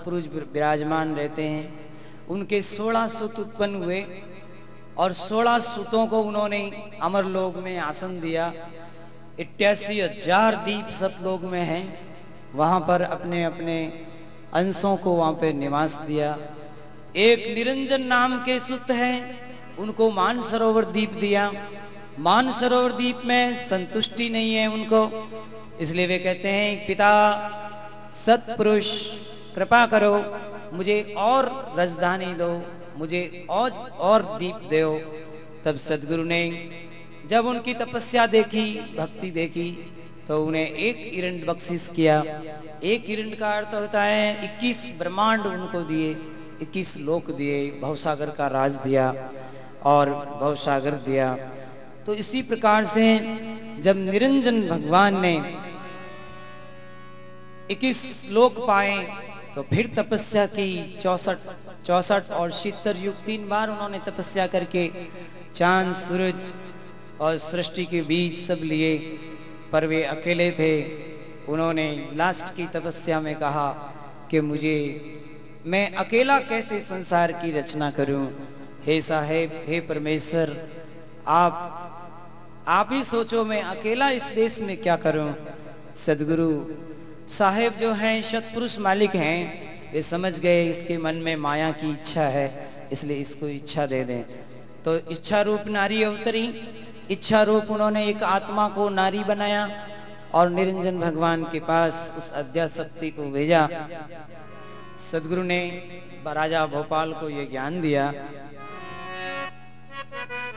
सतपुरुष विराजमान रहते हैं। उनके 16 सुत उत्पन्न हुए और 16 सुतों को उन्होंने अमरलोक में आसन दिया। 88,000 दीप सतलोक में हैं, वहाँ पर अपने अपने अंशों को वहाँ पे निवास दिया। एक निरंजन नाम के सुत हैं, उनको मानसरोवर द्वीप दिया। मानसरोवर द्वीप में संतुष्टि नहीं है उनको, इसलिए वे कहते हैं पिता सतपुरुष कृपा करो, मुझे और राजधानी दो, मुझे और दीप दो। तब सदगुरु ने जब उनकी तपस्या देखी, भक्ति देखी, तो उन्हें एक इरंड बख्शिश किया। एक इरंड का अर्थ होता है 21 ब्रह्मांड उनको दिए, 21 लोक दिए, भवसागर का राज दिया और भवसागर दिया। तो इसी प्रकार से जब निरंजन भगवान ने 21 लोक पाए तो फिर तपस्या की 64 और 76 युग, 3 बार उन्होंने तपस्या करके चांद सूरज और सृष्टि के बीच सब लिए, पर वे अकेले थे। उन्होंने लास्ट की तपस्या में कहा कि मैं अकेला कैसे संसार की रचना करूं। हे साहेब, हे परमेश्वर, आप ही सोचो, मैं अकेला इस देश में क्या करूं। सदगुरु साहेब जो हैं सतपुरुष मालिक हैं, वे समझ गए इसके मन में माया की इच्छा है, इसलिए इसको इच्छा दे दें। तो इच्छा रूप नारी अवतरी। इच्छा रूप उन्होंने एक आत्मा को नारी बनाया और निरंजन भगवान के पास उस अध्याशक्ति को भेजा। सदगुरु ने राजा भोपाल को यह ज्ञान दिया